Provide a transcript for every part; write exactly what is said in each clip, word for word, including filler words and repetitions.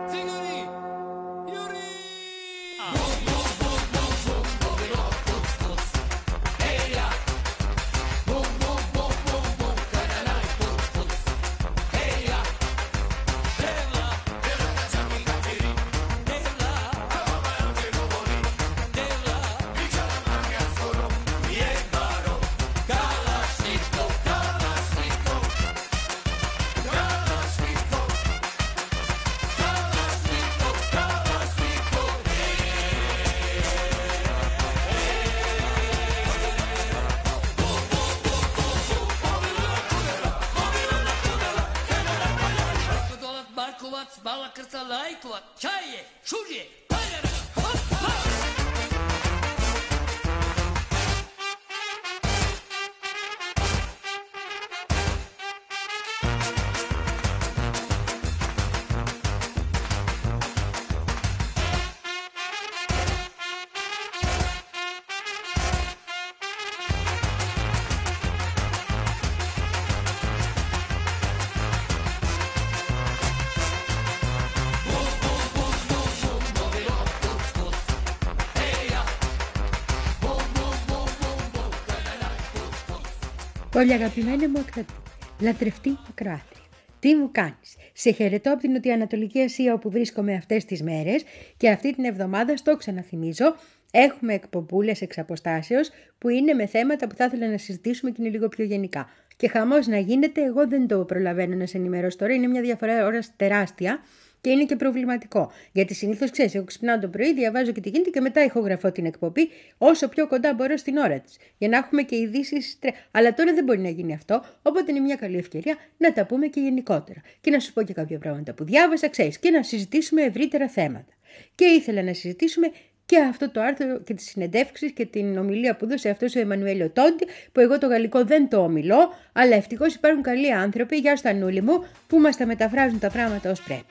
Bala krca lajkova, čaje, šužje, Πολύ αγαπημένη μου ακροατή, λατρευτή ακροάτρια, τι μου κάνεις? Σε χαιρετώ από την Νοτιοανατολική Ασία όπου βρίσκομαι αυτές τις μέρες και αυτή την εβδομάδα, στο ξαναθυμίζω, έχουμε εκπομπούλες εξ αποστάσεως που είναι με θέματα που θα ήθελα να συζητήσουμε και είναι λίγο πιο γενικά. Και χαμός να γίνεται, εγώ δεν το προλαβαίνω να σε ενημερώσω τώρα, είναι μια διαφορά ώρας τεράστια. Και είναι και προβληματικό. Γιατί συνήθως ξέρεις, εγώ ξυπνάω το πρωί, διαβάζω και τι γίνεται και μετά ηχογραφώ την εκπομπή όσο πιο κοντά μπορώ στην ώρα της. Για να έχουμε και ειδήσεις. Αλλά τώρα δεν μπορεί να γίνει αυτό. Οπότε είναι μια καλή ευκαιρία να τα πούμε και γενικότερα. Και να σου πω και κάποια πράγματα που διάβασα, ξέρεις, και να συζητήσουμε ευρύτερα θέματα. Και ήθελα να συζητήσουμε και αυτό το άρθρο και τις συνεντεύξεις και την ομιλία που δώσε αυτός ο Εμμανουέλ Τόντι, που εγώ το γαλλικό δεν το ομιλώ, αλλά ευτυχώς υπάρχουν καλοί άνθρωποι, γεια σου Ανούλη μου, που μας τα μεταφράζουν τα πράγματα ως πρέπει.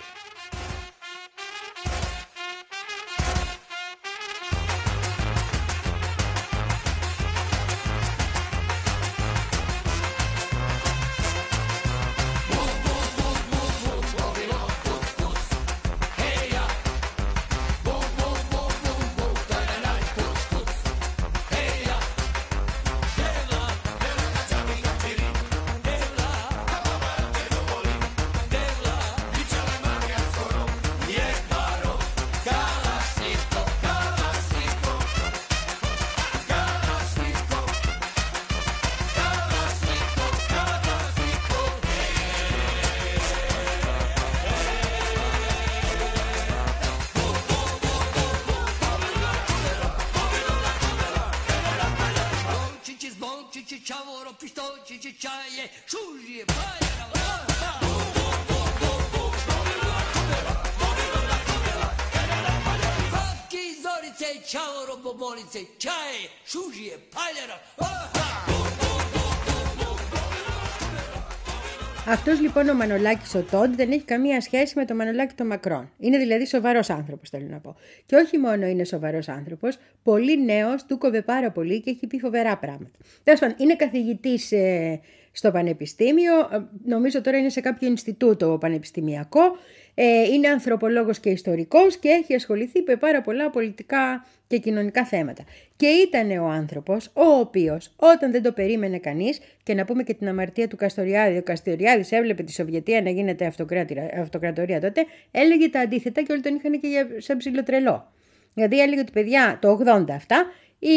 Αυτός λοιπόν ο Μανολάκης ο Τόντ δεν έχει καμία σχέση με το Μανολάκη το Μακρόν. Είναι δηλαδή σοβαρός άνθρωπος, θέλω να πω. Και όχι μόνο είναι σοβαρός άνθρωπος, πολύ νέος, του κόβε πάρα πολύ και έχει πει φοβερά πράγματα. Τέλος πάντων, είναι καθηγητής ε, στο πανεπιστήμιο, νομίζω τώρα είναι σε κάποιο Ινστιτούτο πανεπιστημιακό, ε, είναι ανθρωπολόγος και ιστορικός και έχει ασχοληθεί με πάρα πολλά πολιτικά και κοινωνικά θέματα. Και ήταν ο άνθρωπος ο οποίος όταν δεν το περίμενε κανείς, και να πούμε και την αμαρτία του Καστοριάδη, ο Καστοριάδης έβλεπε τη Σοβιετία να γίνεται αυτοκρατορία τότε, έλεγε τα αντίθετα και όλοι τον είχαν και για, σαν ψιλοτρελό. Δηλαδή έλεγε ότι παιδιά το ογδόντα αυτά, η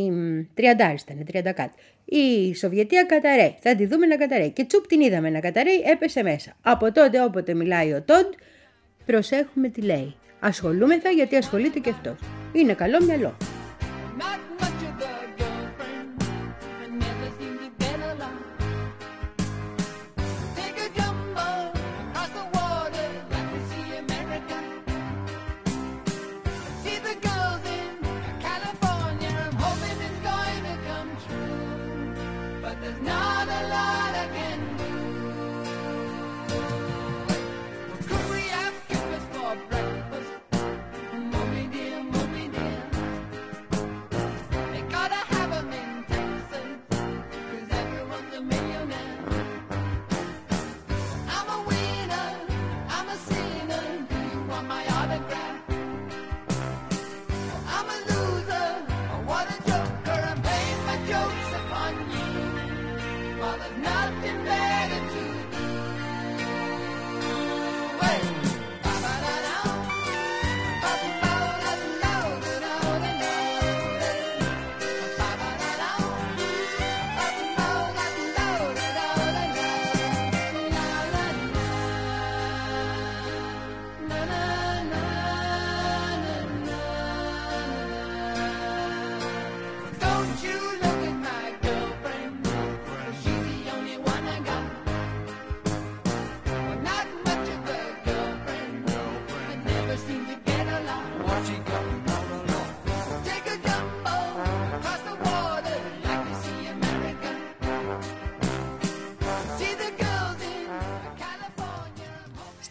τριάντα ήταν, τριάντα κάτι. Η Σοβιετία καταραίει, θα τη δούμε να καταραίει. Και τσουπ την είδαμε να καταραίει, έπεσε μέσα. Από τότε όποτε μιλάει ο Τόντ, προσέχουμε τι λέει. Ασχολούμεθα γιατί ασχολείται και αυτός. Είναι καλό μυαλό.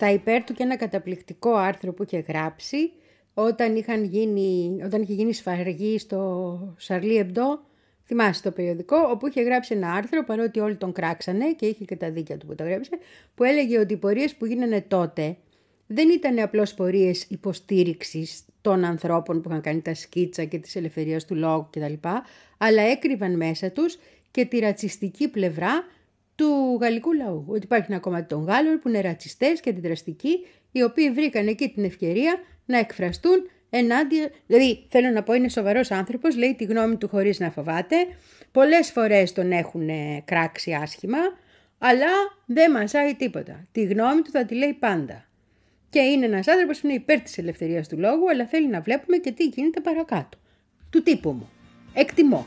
στα υπέρ του και ένα καταπληκτικό άρθρο που είχε γράψει όταν, είχαν γίνει, όταν είχε γίνει σφαγή στο Charlie Hebdo, θυμάσαι το περιοδικό, όπου είχε γράψει ένα άρθρο, παρότι όλοι τον κράξανε και είχε και τα δίκαια του που το γράψε, που έλεγε ότι οι πορείες που γίνανε τότε δεν ήταν απλώς πορείες υποστήριξης των ανθρώπων που είχαν κάνει τα σκίτσα και της ελευθερίας του λόγου κτλ, αλλά έκρυβαν μέσα τους και τη ρατσιστική πλευρά του γαλλικού λαού. Ότι υπάρχει ένα κομμάτι των Γάλλων που είναι ρατσιστές και αντιδραστικοί, οι οποίοι βρήκαν εκεί την ευκαιρία να εκφραστούν ενάντια. Δηλαδή, θέλω να πω, είναι σοβαρός άνθρωπος, λέει τη γνώμη του χωρίς να φοβάται. Πολλές φορές τον έχουν κράξει άσχημα, αλλά δεν μασάει τίποτα. Τη γνώμη του θα τη λέει πάντα. Και είναι ένας άνθρωπος που είναι υπέρ της ελευθερίας του λόγου, αλλά θέλει να βλέπουμε και τι γίνεται παρακάτω. Του τύπου μου. Εκτιμώ.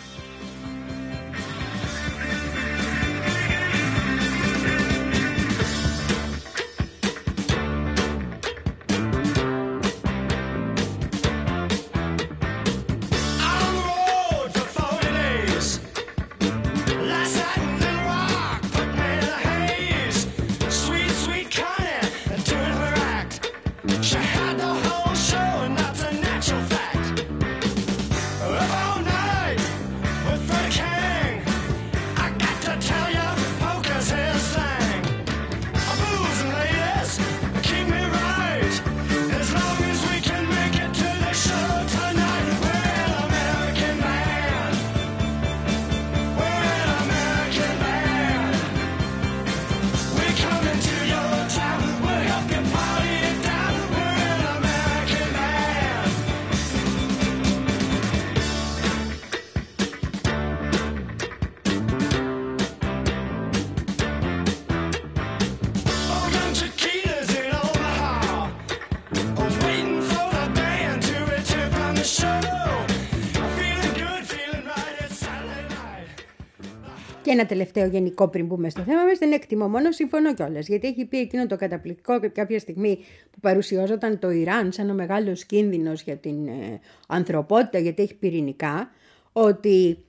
Και ένα τελευταίο γενικό πριν μπούμε στο θέμα μας, δεν εκτιμώ μόνο, συμφωνώ κιόλας. Γιατί έχει πει εκείνο το καταπληκτικό κάποια στιγμή που παρουσιαζόταν το Ιράν σαν ο μεγάλος κίνδυνος για την ε, ανθρωπότητα, γιατί έχει πυρηνικά, ότι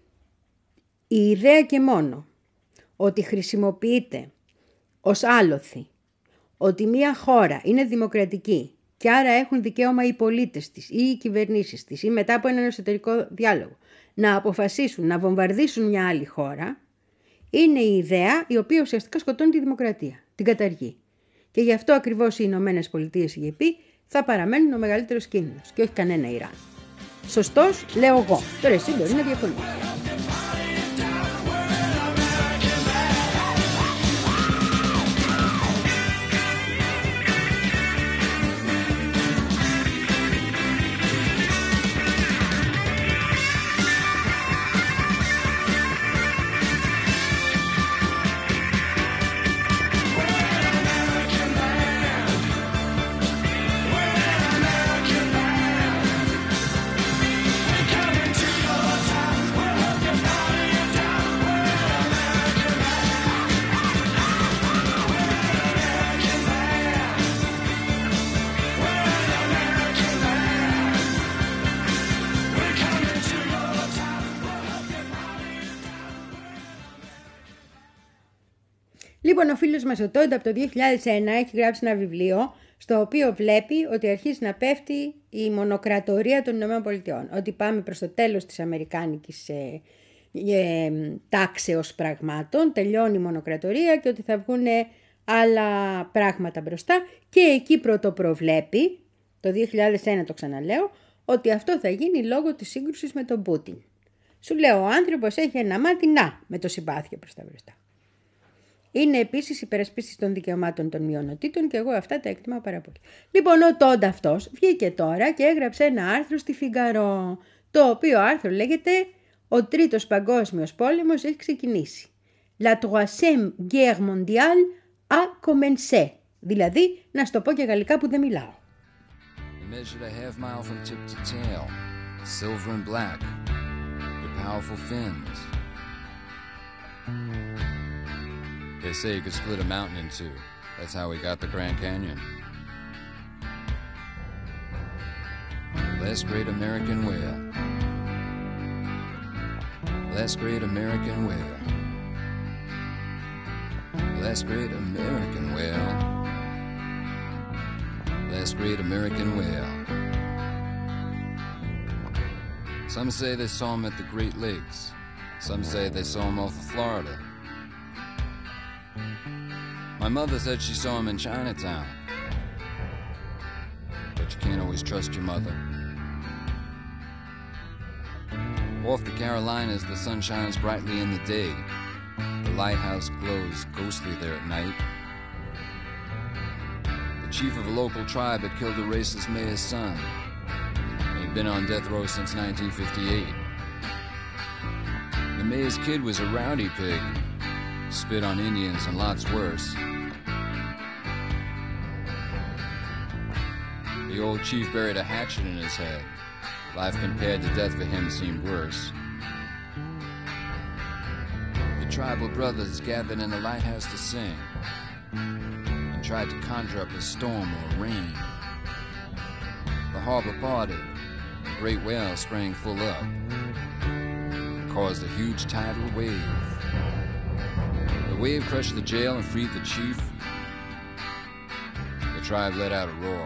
η ιδέα και μόνο ότι χρησιμοποιείται ως άλοθη, ότι μια χώρα είναι δημοκρατική και άρα έχουν δικαίωμα οι πολίτες της ή οι κυβερνήσεις της ή μετά από έναν εσωτερικό διάλογο να αποφασίσουν να βομβαρδίσουν μια άλλη χώρα, είναι η ιδέα η οποία ουσιαστικά σκοτώνει τη δημοκρατία, την καταργεί. Και γι' αυτό ακριβώς οι Ηνωμένες Πολιτείες, η ΕΠΗ, θα παραμένουν ο μεγαλύτερος κίνδυνος και όχι κανένα Ιράν. Σωστός, λέω εγώ. Τώρα εσύ μπορεί να διαφωνείς. Λοιπόν, ο φίλος μας ο Τόντα από το δύο χιλιάδες ένα έχει γράψει ένα βιβλίο στο οποίο βλέπει ότι αρχίζει να πέφτει η μονοκρατορία των ΗΠΑ. Ότι πάμε προς το τέλος της αμερικάνικης ε, ε, τάξεως πραγμάτων, τελειώνει η μονοκρατορία και ότι θα βγουν άλλα πράγματα μπροστά. Και εκεί πρωτοπροβλέπει, το δύο χιλιάδες ένα το ξαναλέω, ότι αυτό θα γίνει λόγω της σύγκρουσης με τον Πούτιν. Σου λέω, ο άνθρωπος έχει ένα μάτι, να, με το συμπάθεια προς τα μπροστά. Είναι επίσης υπερασπίστης των δικαιωμάτων των μειονοτήτων και εγώ αυτά τα εκτιμάω πάρα πολύ. Λοιπόν, ο Τόντα αυτός βγήκε τώρα και έγραψε ένα άρθρο στη Φιγκαρό, το οποίο άρθρο λέγεται «Ο Τρίτος Παγκόσμιος Πόλεμος έχει ξεκινήσει. La troisième guerre mondiale a commencé». Δηλαδή, να στο πω και γαλλικά που δεν μιλάω. Measured a half mile from tip to tail, silver and black, with powerful fins. They say you could split a mountain in two. That's how we got the Grand Canyon. Last great American whale. Last great American whale. Last great American whale. last great American whale. Some say they saw him at the Great Lakes. Some say they saw him off of Florida. My mother said she saw him in Chinatown. But you can't always trust your mother. Off the Carolinas, the sun shines brightly in the day. The lighthouse glows ghostly there at night. The chief of a local tribe had killed a racist mayor's son. He'd been on death row since nineteen fifty-eight. The mayor's kid was a rowdy pig. Spit on Indians and lots worse. The old chief buried a hatchet in his head. Life compared to death for him seemed worse. The tribal brothers gathered in the lighthouse to sing and tried to conjure up a storm or rain. The harbor parted, a great whale sprang full up and caused a huge tidal wave. The wave crushed the jail and freed the chief. The tribe let out a roar.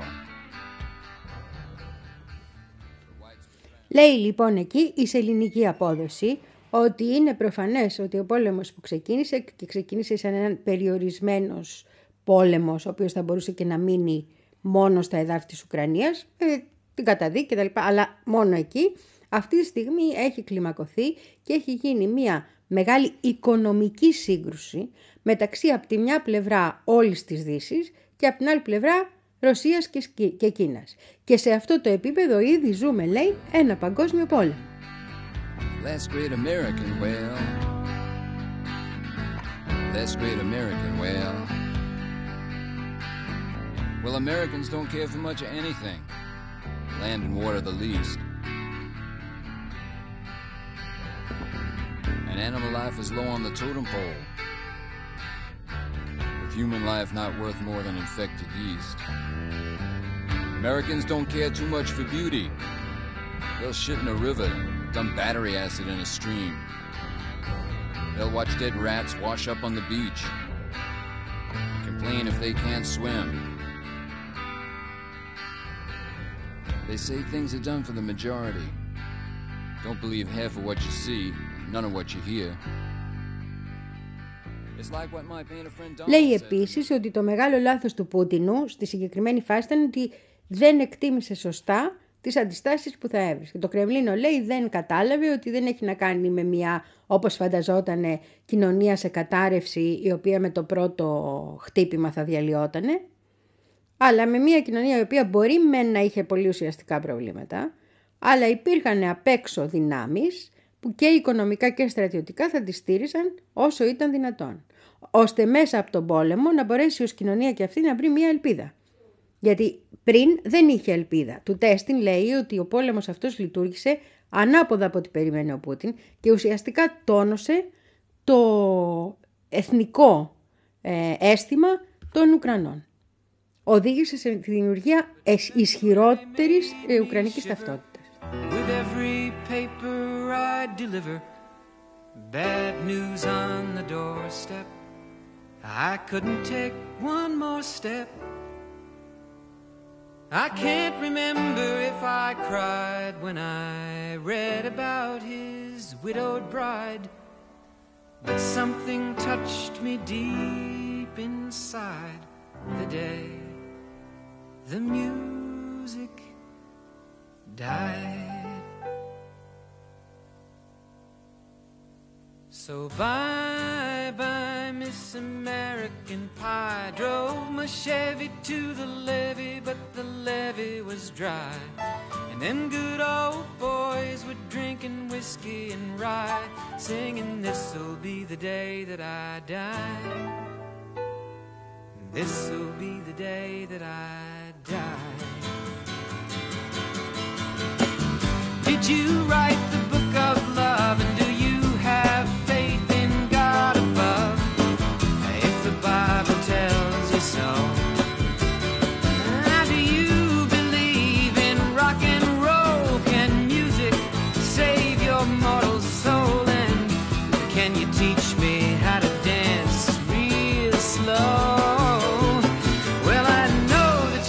Λέει λοιπόν εκεί η σεληνική απόδοση ότι είναι προφανές ότι ο πόλεμος που ξεκίνησε και ξεκίνησε σαν έναν περιορισμένος πόλεμος, ο οποίος θα μπορούσε και να μείνει μόνο στα εδάφη της Ουκρανίας, ε, την καταδίκη κτλ. Αλλά μόνο εκεί, αυτή τη στιγμή έχει κλιμακωθεί και έχει γίνει μια μεγάλη οικονομική σύγκρουση μεταξύ από τη μια πλευρά όλης της Δύσης και από την άλλη πλευρά Ρωσίας και Κίνας. Και σε αυτό το επίπεδο ήδη ζούμε, λέει, ένα παγκόσμιο πόλεμο. Last great American whale. Last great American whale. Well, Americans don't care for much of anything. Land and water the least. And animal life is low on the totem pole. Human life not worth more than infected yeast. Americans don't care too much for beauty. They'll shit in a river, dump battery acid in a stream. They'll watch dead rats wash up on the beach and complain if they can't swim. They say things are done for the majority. Don't believe half of what you see, none of what you hear. Λέει επίσης ότι το μεγάλο λάθος του Πούτινου στη συγκεκριμένη φάση ήταν ότι δεν εκτίμησε σωστά τις αντιστάσεις που θα έβρισκε. Το Κρεμλίνο, λέει, δεν κατάλαβε ότι δεν έχει να κάνει με μια, όπως φανταζότανε, κοινωνία σε κατάρρευση η οποία με το πρώτο χτύπημα θα διαλυότανε, αλλά με μια κοινωνία η οποία μπορεί μεν να είχε πολύ ουσιαστικά προβλήματα, αλλά υπήρχαν απ' έξω δυνάμεις που και οικονομικά και στρατιωτικά θα τη στήριζαν όσο ήταν δυνατόν, ώστε μέσα από τον πόλεμο να μπορέσει ως κοινωνία και αυτή να βρει μια ελπίδα. Γιατί πριν δεν είχε ελπίδα. Του Τέστιν λέει ότι ο πόλεμος αυτός λειτουργήσε ανάποδα από ό,τι περίμενε ο Πούτιν και ουσιαστικά τόνωσε το εθνικό ε, αίσθημα των Ουκρανών. Οδήγησε σε τη δημιουργία ισχυρότερης ε, ουκρανικής ταυτότητας. With every paper I deliver, bad news on the doorstep. I couldn't take one more step. I can't remember if I cried when I read about his widowed bride, but something touched me deep inside the day the music died. So bye bye Miss American Pie. Drove my Chevy to the levee, but the levee was dry. And them good old boys were drinking whiskey and rye, singing this'll be the day that I die. This'll be the day that I die. Did you write the book of love, and do you have faith in God above? If the Bible tells you so. Now do you believe in rock and roll? Can music save your mortal soul? And can you teach me how to dance real slow? Well, I know that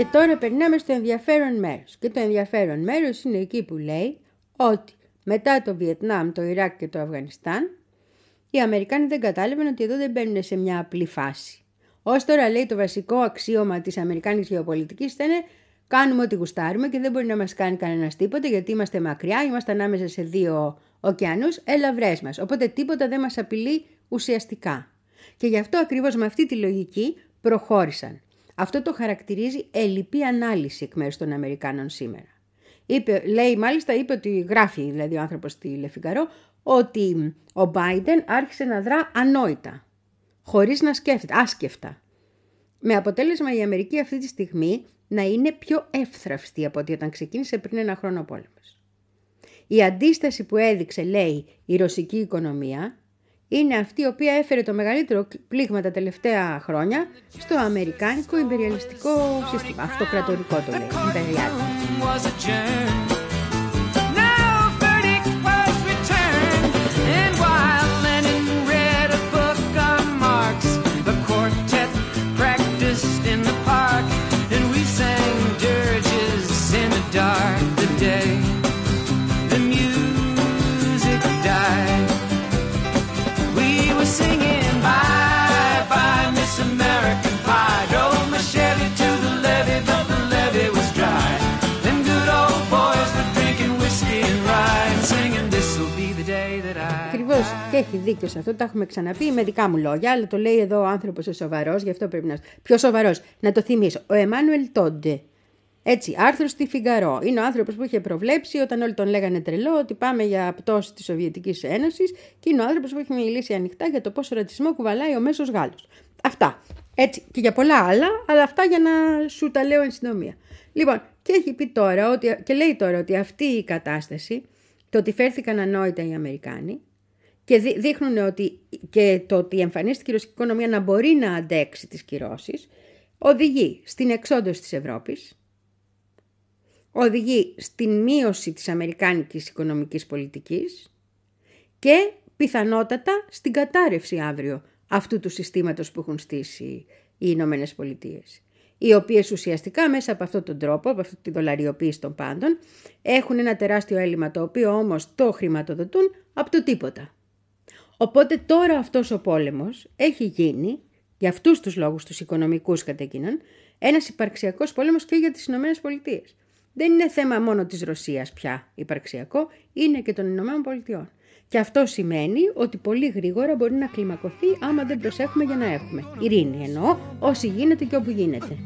Και τώρα περνάμε στο ενδιαφέρον μέρος. Και το ενδιαφέρον μέρος είναι εκεί που λέει ότι μετά το Βιετνάμ, το Ιράκ και το Αφγανιστάν, οι Αμερικάνοι δεν κατάλαβαν ότι εδώ δεν μπαίνουν σε μια απλή φάση. Ως τώρα, λέει, το βασικό αξίωμα της αμερικάνικης γεωπολιτικής ήταν κάνουμε ό,τι γουστάρουμε και δεν μπορεί να μας κάνει κανένας τίποτα γιατί είμαστε μακριά, είμαστε ανάμεσα σε δύο ωκεανούς, έλα βρες μας. Οπότε τίποτα δεν μας απειλεί ουσιαστικά. Και γι' αυτό ακριβώς με αυτή τη λογική προχώρησαν. Αυτό το χαρακτηρίζει ελλειπή ανάλυση εκ μέρους των Αμερικάνων σήμερα. Είπε, λέει, μάλιστα είπε ότι γράφει δηλαδή ο άνθρωπος στη Le Figaro ότι ο Biden άρχισε να δρά ανόητα, χωρίς να σκέφτεται, άσκεφτα. Με αποτέλεσμα η Αμερική αυτή τη στιγμή να είναι πιο εύθραυστη από ό,τι όταν ξεκίνησε πριν ένα χρόνο ο πόλεμος. Η αντίσταση που έδειξε, λέει, η ρωσική οικονομία είναι αυτή η οποία έφερε το μεγαλύτερο πλήγμα τα τελευταία χρόνια στο αμερικάνικο ιμπεριαλιστικό σύστημα. Αυτοκρατορικό το λέει, ιμπεριαλιστικό. Και έχει δίκιο σε αυτό, τα έχουμε ξαναπεί με δικά μου λόγια, αλλά το λέει εδώ ο άνθρωπος ο σοβαρός, γι' αυτό πρέπει να. Πιο σοβαρός, να το θυμίσω. Ο Εμμάνουελ Τόντε. Έτσι, άρθρο στη Φιγκαρό. Είναι ο άνθρωπος που είχε προβλέψει όταν όλοι τον λέγανε τρελό ότι πάμε για πτώση της Σοβιετικής Ένωσης και είναι ο άνθρωπος που έχει μιλήσει ανοιχτά για το πόσο ρατσισμό κουβαλάει ο μέσος Γάλλος. Αυτά. Έτσι, και για πολλά άλλα, αλλά αυτά για να σου τα λέω εν συντομία. Λοιπόν, και έχει πει τώρα ότι, και λέει τώρα ότι αυτή η κατάσταση, το ότι φέρθηκαν ανόητα οι Αμερικάνοι, και δείχνουν ότι και το ότι εμφανίστηκε η ρωσική οικονομία να μπορεί να αντέξει τις κυρώσεις, οδηγεί στην εξόντωση της Ευρώπης, οδηγεί στην μείωση της αμερικάνικης οικονομικής πολιτικής και πιθανότατα στην κατάρρευση αύριο αυτού του συστήματος που έχουν στήσει οι Ηνωμένες Πολιτείες, οι οποίες ουσιαστικά μέσα από αυτόν τον τρόπο, από αυτή τη δολαριοποίηση των πάντων, έχουν ένα τεράστιο έλλειμμα το οποίο όμως το χρηματοδοτούν από το τίποτα. Οπότε τώρα αυτός ο πόλεμος έχει γίνει, για αυτούς τους λόγους τους οικονομικούς κατά εκείνον, ένας υπαρξιακός πόλεμος και για τις Ηνωμένες Πολιτείες. Δεν είναι θέμα μόνο της Ρωσίας πια υπαρξιακό, είναι και των Ηνωμένων Πολιτειών. Και αυτό σημαίνει ότι πολύ γρήγορα μπορεί να κλιμακωθεί άμα δεν προσέχουμε για να έχουμε. Ειρήνη εννοώ, όσοι γίνεται και όπου γίνεται.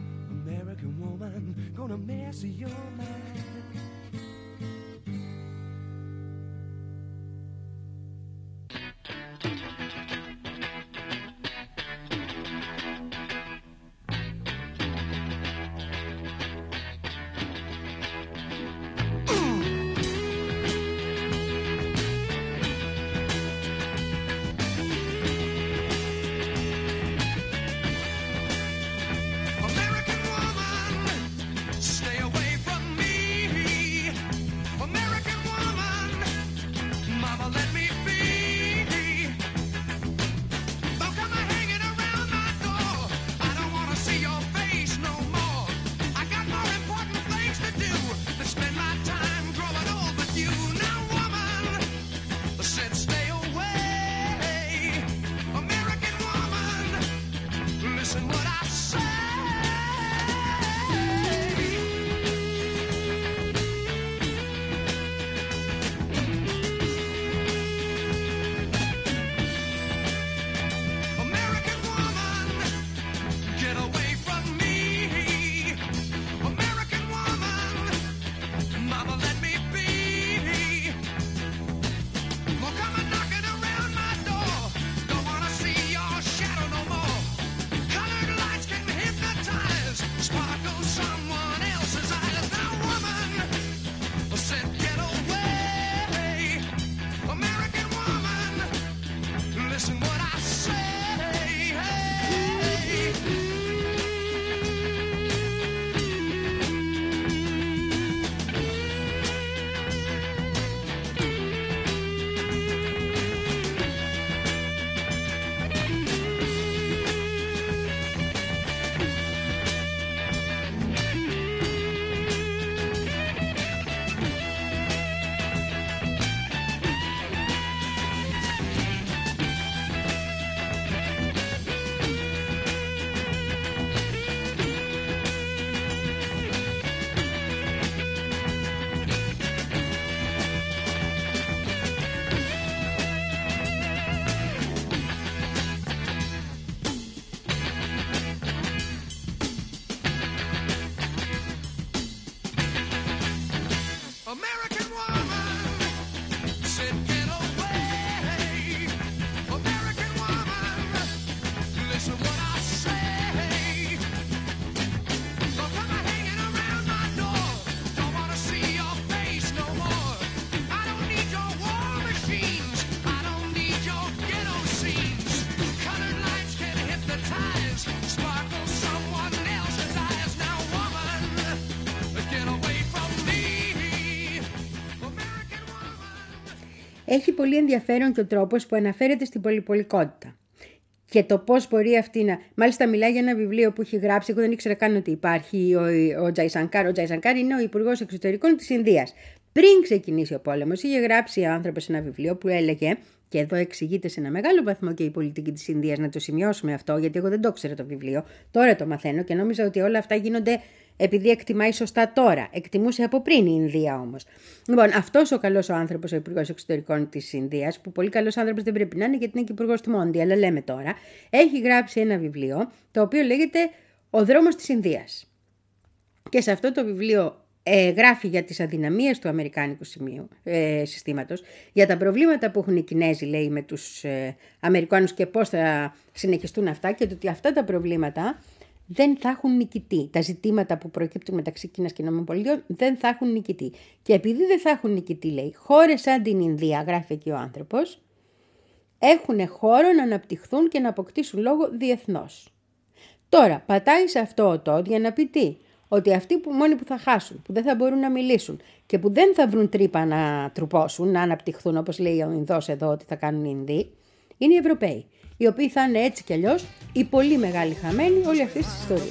Έχει πολύ ενδιαφέρον και ο τρόπος που αναφέρεται στην πολυπολικότητα. Και το πώς μπορεί αυτή να. Μάλιστα, μιλάει για ένα βιβλίο που έχει γράψει. Εγώ δεν ήξερα καν ότι υπάρχει ο, ο Τζαϊσανκάρ. Ο Τζαϊσανκάρ είναι ο Υπουργός Εξωτερικών της Ινδίας. Πριν ξεκινήσει ο πόλεμος, είχε γράψει ο άνθρωπος ένα βιβλίο που έλεγε. Και εδώ εξηγείται σε ένα μεγάλο βαθμό και η πολιτική της Ινδίας, να το σημειώσουμε αυτό, γιατί εγώ δεν το ήξερα το βιβλίο. Τώρα το μαθαίνω και νόμιζα ότι όλα αυτά γίνονται επειδή εκτιμάει σωστά τώρα. Εκτιμούσε από πριν η Ινδία όμως. Λοιπόν, αυτός ο καλός ο άνθρωπος, ο Υπουργός Εξωτερικών της Ινδίας, που πολύ καλός άνθρωπος δεν πρέπει να είναι γιατί είναι και Υπουργός του Μόντι, αλλά λέμε τώρα, έχει γράψει ένα βιβλίο το οποίο λέγεται «Ο δρόμος της Ινδίας». Και σε αυτό το βιβλίο ε, γράφει για τις αδυναμίες του αμερικάνικου σημείου, ε, συστήματος, για τα προβλήματα που έχουν οι Κινέζοι, λέει, με τους ε, Αμερικάνους και πώς θα συνεχιστούν αυτά και ότι αυτά τα προβλήματα δεν θα έχουν νικητή. Τα ζητήματα που προκύπτουν μεταξύ Κίνας και ΗΠΑ δεν θα έχουν νικητή. Και επειδή δεν θα έχουν νικητή, λέει, χώρες σαν την Ινδία, γράφει εκεί ο άνθρωπος, έχουν χώρο να αναπτυχθούν και να αποκτήσουν λόγο διεθνώς. Τώρα, πατάει σε αυτό ο Τόντ για να πει τι, ότι αυτοί που μόνοι που θα χάσουν, που δεν θα μπορούν να μιλήσουν και που δεν θα βρουν τρύπα να τρουπώσουν, να αναπτυχθούν, όπως λέει ο Ινδός εδώ ότι θα κάνουν οι Ινδοί, είναι οι Ευρωπαίοι, οι οποίοι θα είναι έτσι κι αλλιώς οι πολύ μεγάλοι χαμένοι όλη αυτή τη ιστορία.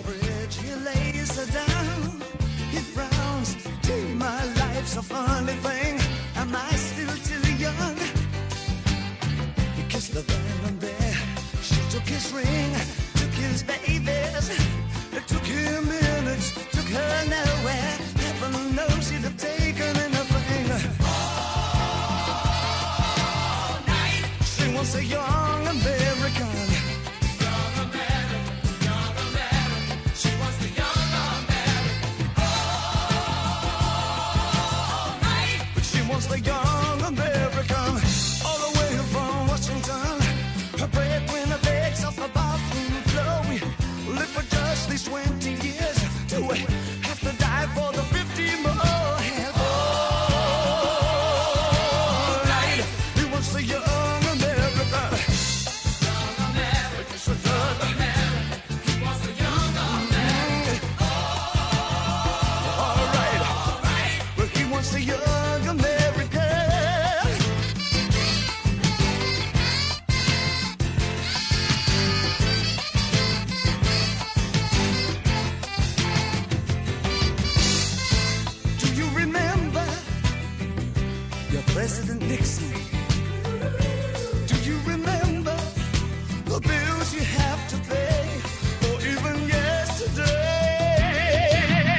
A young American, young American, young American. She wants the young American all night. But she wants the young American all the way from Washington. Her breadwinner begs off the bathroom floor. We live for just these twenty years. Do we have to die for the fifty more? All night. He wants the young. President Nixon, do you remember the bills you have to pay, or even yesterday?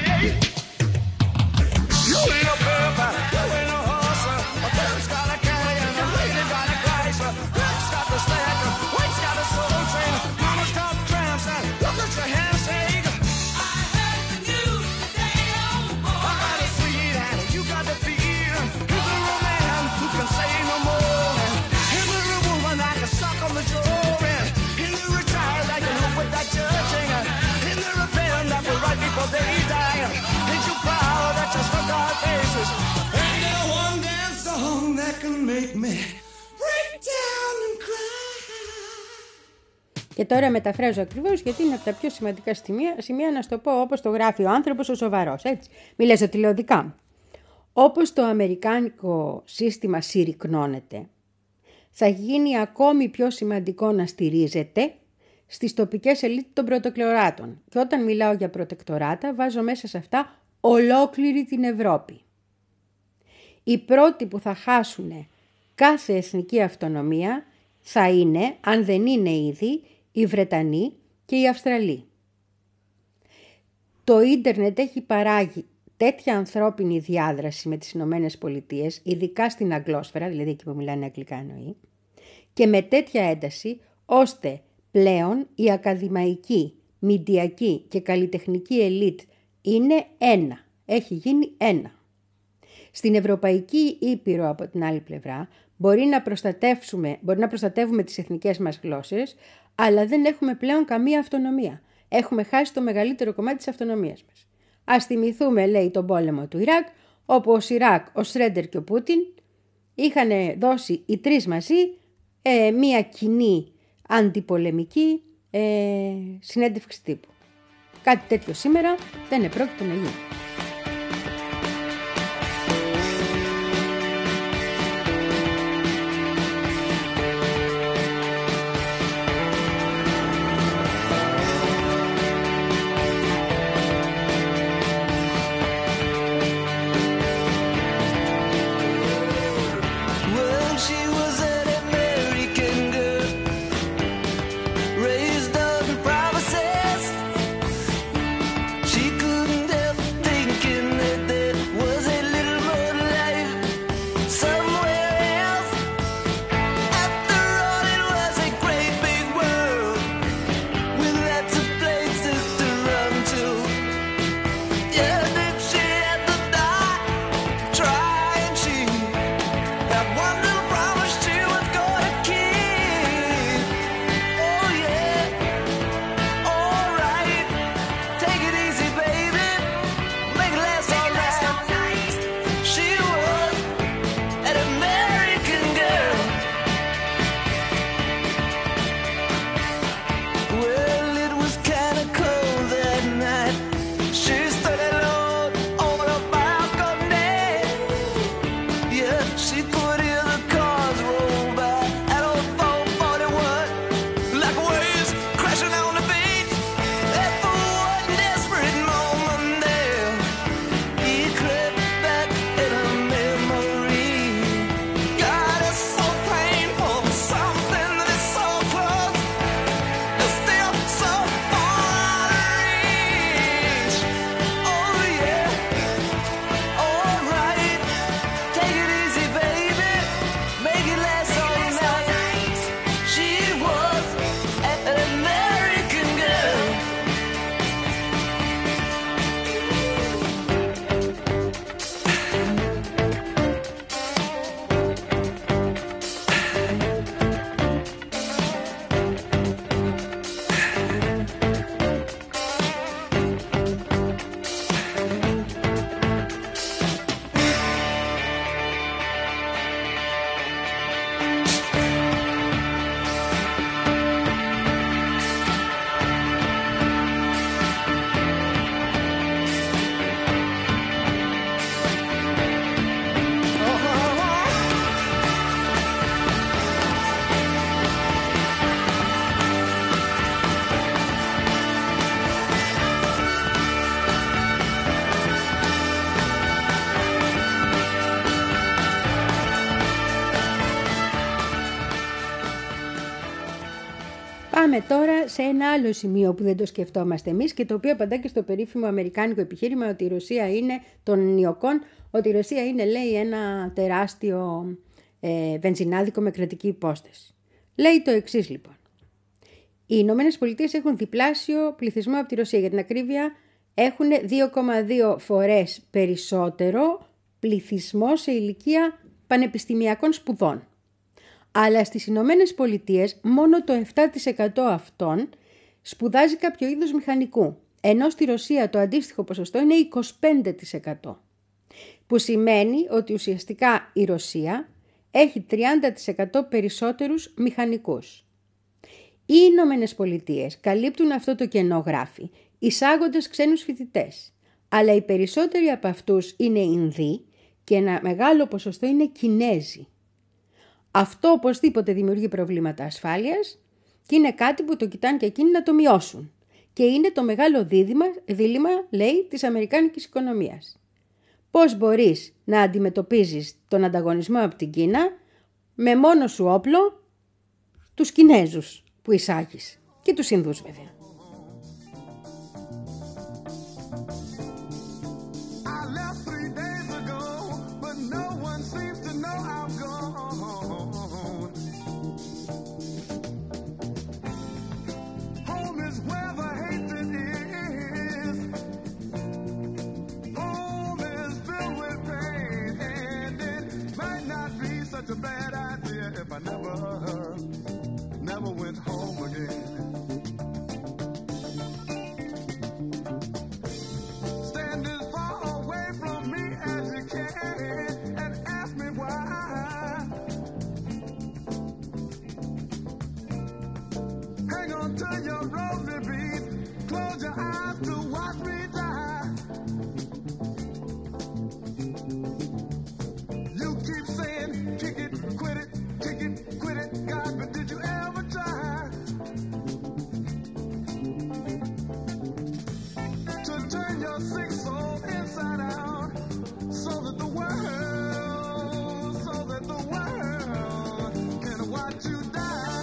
You ain't a pepper, you ain't a horse, a bird's got a carrion, a lady got a Chrysler, Rick's got the Stacker, White's got a soul train, Mama's got tramps, and look at your handshake. I heard the news today, oh boy. I got a sweetheart, you got the feet. Can say no more. Is there a woman I can suck on the jaw? Is there a child I can help with that judging? Is there a pen that will write before they die? Ain't you proud that you struck our faces? Ain't there one dance song that can make me break down and cry? Και τώρα μεταφράζω ακριβώς γιατί είναι από τα πιο σημαντικά σημεία, σημεία να σου το πω όπως το γράφει ο άνθρωπος ο σοβαρός. Έτσι. Μη λες ότι λέω δικά μου. Όπως το αμερικάνικο σύστημα συρρυκνώνεται, θα γίνει ακόμη πιο σημαντικό να στηρίζεται στις τοπικές ελίτ των πρωτοκλεοράτων. Και όταν μιλάω για προτεκτοράτα, βάζω μέσα σε αυτά ολόκληρη την Ευρώπη. Οι πρώτοι που θα χάσουν κάθε εθνική αυτονομία θα είναι, αν δεν είναι ήδη, οι Βρετανοί και οι Αυστραλοί. Το ίντερνετ έχει παράγει τέτοια ανθρώπινη διάδραση με τις Ηνωμένες Πολιτείες, ειδικά στην αγγλόσφαιρα, δηλαδή εκεί που μιλάνε αγγλικά εννοεί, και με τέτοια ένταση, ώστε πλέον η ακαδημαϊκή, μηντιακή και καλλιτεχνική ελίτ είναι ένα. Έχει γίνει ένα. Στην Ευρωπαϊκή Ήπειρο, από την άλλη πλευρά, μπορεί να, προστατεύσουμε, μπορεί να προστατεύουμε τις εθνικές μας γλώσσες, αλλά δεν έχουμε πλέον καμία αυτονομία. Έχουμε χάσει το μεγαλύτερο κομμάτι της αυτονομίας μας. Ας θυμηθούμε, λέει, τον πόλεμο του Ιράκ, όπου ο Σιράκ, ο Σρέντερ και ο Πούτιν είχαν δώσει οι τρεις μαζί ε, μία κοινή αντιπολεμική ε, συνέντευξη τύπου. Κάτι τέτοιο σήμερα δεν επρόκειτο να γίνει. Πάμε τώρα σε ένα άλλο σημείο που δεν το σκεφτόμαστε εμείς και το οποίο απαντά και στο περίφημο αμερικάνικο επιχείρημα ότι η Ρωσία είναι των νιοκών, ότι η Ρωσία είναι, λέει, ένα τεράστιο ε, βενζινάδικο με κρατική υπόσταση. Λέει το εξής λοιπόν. Οι Ηνωμένες Πολιτείες έχουν διπλάσιο πληθυσμό από τη Ρωσία. Για την ακρίβεια έχουν δύο κόμμα δύο φορές περισσότερο πληθυσμό σε ηλικία πανεπιστημιακών σπουδών. Αλλά στις Ηνωμένες Πολιτείες μόνο το επτά τοις εκατό αυτών σπουδάζει κάποιο είδος μηχανικού, ενώ στη Ρωσία το αντίστοιχο ποσοστό είναι είκοσι πέντε τοις εκατό. Που σημαίνει ότι ουσιαστικά η Ρωσία έχει τριάντα τοις εκατό περισσότερους μηχανικούς. Οι Ηνωμένες Πολιτείες καλύπτουν αυτό το κενό, γράφει, εισάγοντας ξένους φοιτητές, αλλά οι περισσότεροι από αυτούς είναι Ινδοί και ένα μεγάλο ποσοστό είναι Κινέζοι. Αυτό οπωσδήποτε δημιουργεί προβλήματα ασφάλειας και είναι κάτι που το κοιτάνε και εκείνοι να το μειώσουν. Και είναι το μεγάλο δίδυμα, δίλημμα, λέει, της αμερικάνικης οικονομίας. Πώς μπορείς να αντιμετωπίζεις τον ανταγωνισμό από την Κίνα με μόνο σου όπλο τους Κινέζους που εισάγεις και τους Ινδούς βέβαια. Such a bad idea if I never, never went home again. Stand as far away from me as you can and ask me why. Hang on to your rosy bead, close your eyes to watch me die. You keep saying kick it, quit it, kick it, quit it, God, but did you ever try to turn your sick soul inside out so that the world, so that the world can watch you die?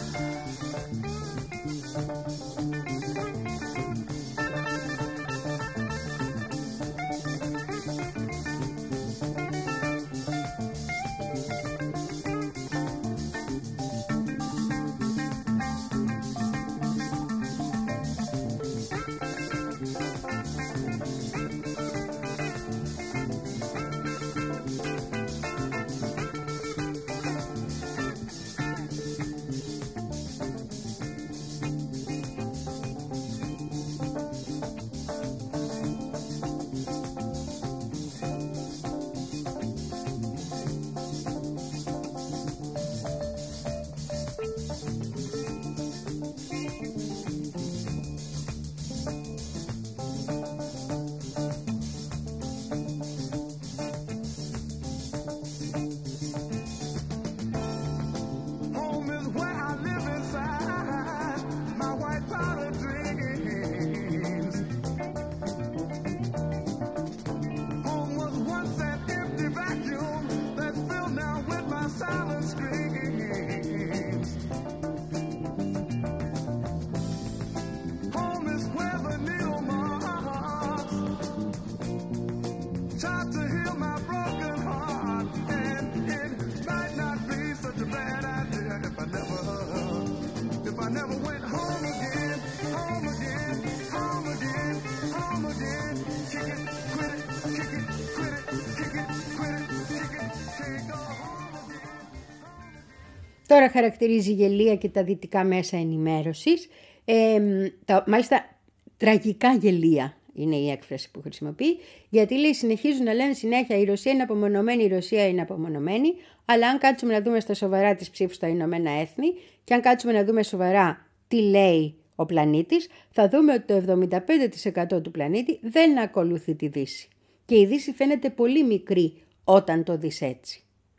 Τώρα χαρακτηρίζει η γελία και τα δυτικά μέσα ενημέρωσης. Ε, τα, μάλιστα τραγικά γελία είναι η έκφραση που χρησιμοποιεί, γιατί λέει συνεχίζουν να λένε συνέχεια η Ρωσία είναι απομονωμένη, η Ρωσία είναι απομονωμένη, αλλά αν κάτσουμε να δούμε στα σοβαρά τις ψήφους στα Ηνωμένα Έθνη και αν κάτσουμε να δούμε σοβαρά τι λέει ο πλανήτης, θα δούμε ότι το εβδομήντα πέντε τοις εκατό του πλανήτη δεν ακολουθεί τη Δύση. Και η Δύση φαίνεται πολύ μικρή όταν το δεις έτσι.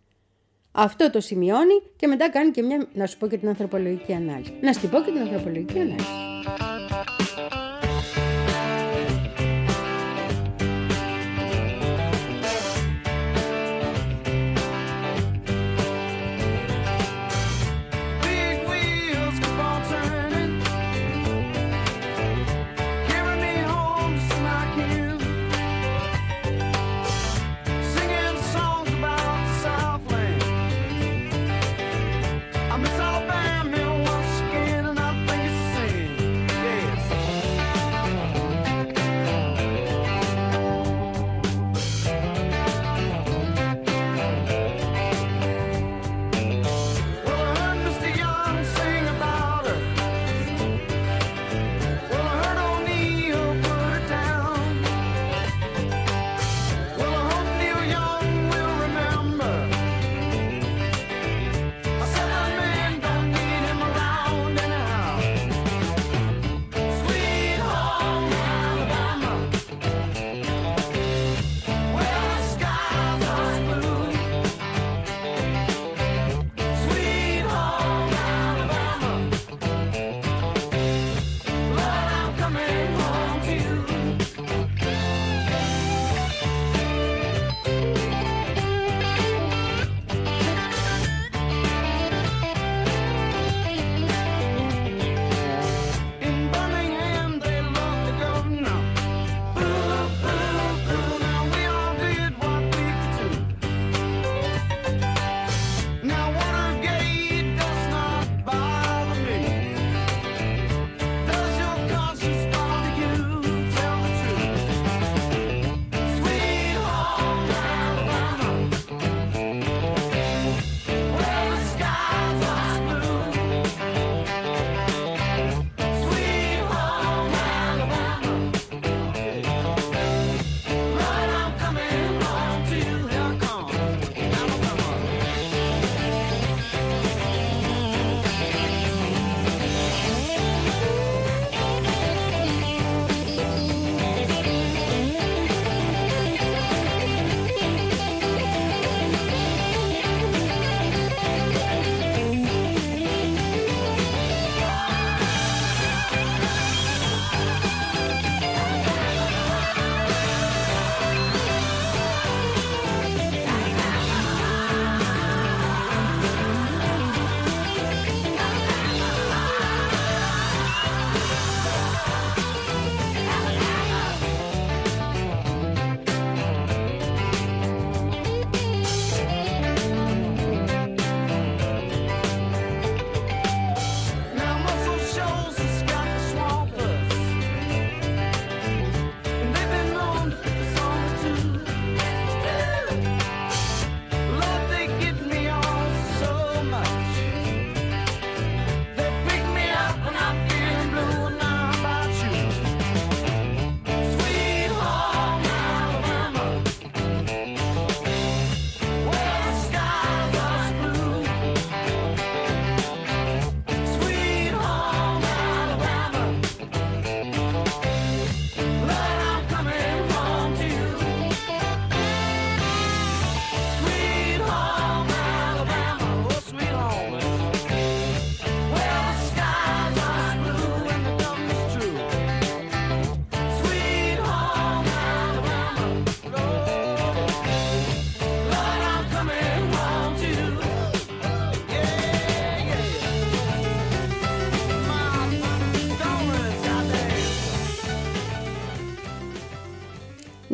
Αυτό το σημειώνει και μετά κάνει και μια, να σου πω και την ανθρωπολογική ανάλυση. Να σου πω και την ανθρωπολογική ανάλυση. Big wheels keep on turning.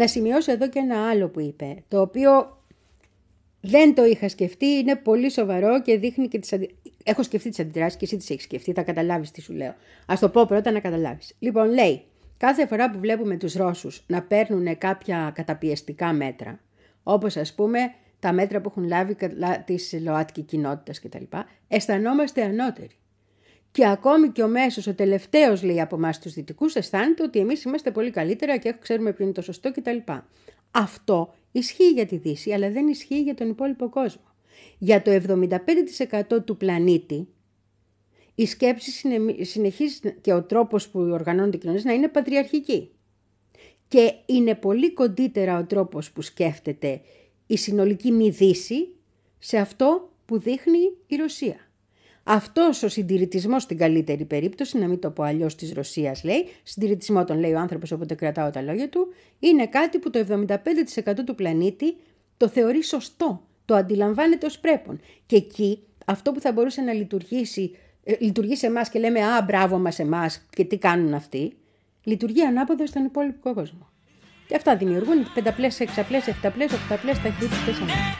Να σημειώσω εδώ και ένα άλλο που είπε, το οποίο δεν το είχα σκεφτεί, είναι πολύ σοβαρό και δείχνει και τις αντι... Έχω σκεφτεί τις αντιδράσεις και εσύ τις έχεις σκεφτεί, θα καταλάβεις τι σου λέω. Ας το πω πρώτα να καταλάβεις. Λοιπόν, λέει, κάθε φορά που βλέπουμε τους Ρώσους να παίρνουν κάποια καταπιεστικά μέτρα, όπως ας πούμε τα μέτρα που έχουν λάβει κατά της ΛΟΑΤΚΙ κοινότητας κτλ., αισθανόμαστε ανώτεροι. Και ακόμη και ο μέσος, ο τελευταίος, λέει, από εμάς τους δυτικούς, αισθάνεται ότι εμείς είμαστε πολύ καλύτερα και ξέρουμε ποιο είναι το σωστό κτλ. Αυτό ισχύει για τη Δύση, αλλά δεν ισχύει για τον υπόλοιπο κόσμο. Για το εβδομήντα πέντε τοις εκατό του πλανήτη, η σκέψη συνεχίζει και ο τρόπος που οργανώνονται οι κοινωνίες να είναι πατριαρχική. Και είναι πολύ κοντύτερα ο τρόπος που σκέφτεται η συνολική μη Δύση σε αυτό που δείχνει η Ρωσία. Αυτός ο συντηρητισμός στην καλύτερη περίπτωση, να μην το πω αλλιώς της Ρωσίας, λέει, συντηρητισμό τον λέει ο άνθρωπος, όποτε κρατάω τα λόγια του, είναι κάτι που το εβδομήντα πέντε τοις εκατό του πλανήτη το θεωρεί σωστό, το αντιλαμβάνεται ως πρέπον. Και εκεί αυτό που θα μπορούσε να λειτουργήσει, ε, λειτουργεί σε εμάς και λέμε «Α, μπράβο μας εμάς και τι κάνουν αυτοί», λειτουργεί ανάποδα στον υπόλοιπο κόσμο. Και αυτά δημιουργούν πενταπλές, εξαπλές, εφταπλές, οχταπλές ταχύτητες ανάποδα.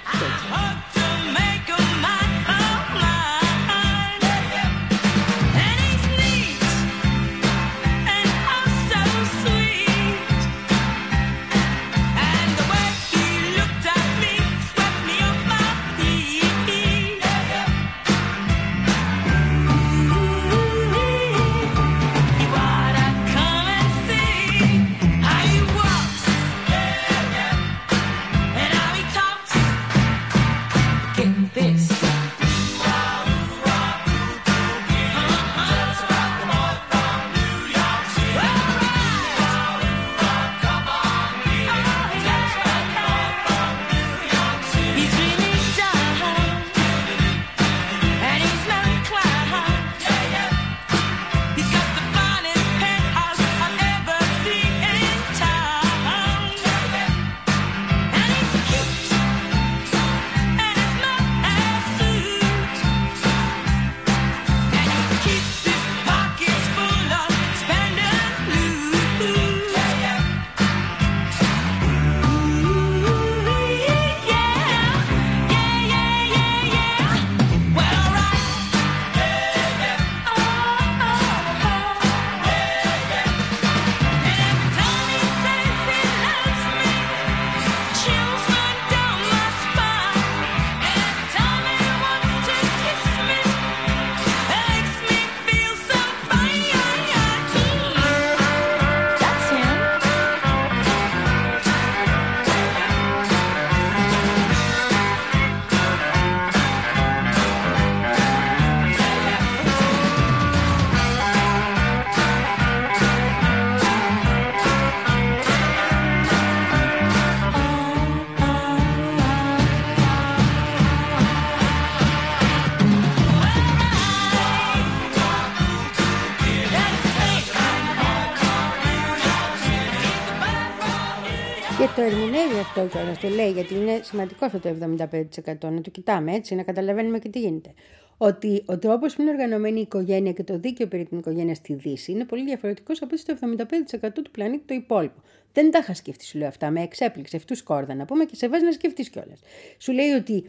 Το ερμηνεύει αυτό κιόλας, το λέει, γιατί είναι σημαντικό αυτό το εβδομήντα πέντε τοις εκατό, να το κοιτάμε έτσι, να καταλαβαίνουμε και τι γίνεται. Ότι ο τρόπος που είναι οργανωμένη η οικογένεια και το δίκαιο περί την οικογένεια στη Δύση είναι πολύ διαφορετικός από το εβδομήντα πέντε τοις εκατό του πλανήτη το υπόλοιπο. Δεν τα είχα σκεφτεί, σου λέω αυτά, με εξέπληξε, αυτού σκόρδα να πούμε και σε βάζει να σκεφτείς κιόλας. Σου λέει ότι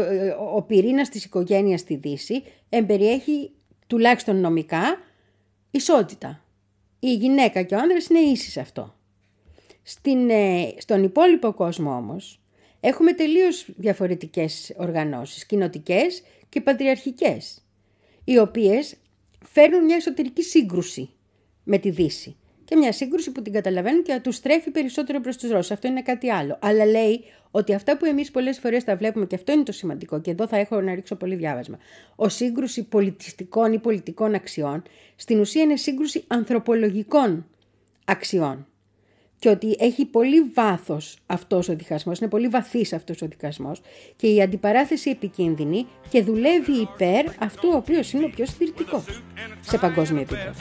ο πυρήνας της οικογένειας στη Δύση εμπεριέχει τουλάχιστον νομικά ισότητα. Η γυναίκα και ο άνδρας είναι ίσοι σε αυτό. Στην, στον υπόλοιπο κόσμο όμως έχουμε τελείως διαφορετικές οργανώσεις, κοινοτικές και πατριαρχικές, οι οποίες φέρνουν μια εσωτερική σύγκρουση με τη Δύση και μια σύγκρουση που την καταλαβαίνουν και τους στρέφει περισσότερο προς τους Ρώσους. Αυτό είναι κάτι άλλο. Αλλά λέει ότι αυτά που εμείς πολλές φορές τα βλέπουμε, και αυτό είναι το σημαντικό, και εδώ θα έχω να ρίξω πολύ διάβασμα, ως σύγκρουση πολιτιστικών ή πολιτικών αξιών, στην ουσία είναι σύγκρουση ανθρωπολογικών αξιών. Και ότι έχει πολύ βάθος αυτός ο διχασμός, είναι πολύ βαθύς αυτός ο διχασμός και η αντιπαράθεση επικίνδυνη και δουλεύει υπέρ αυτού ο οποίος είναι ο πιο συντηρητικός σε παγκόσμιο επίπεδο.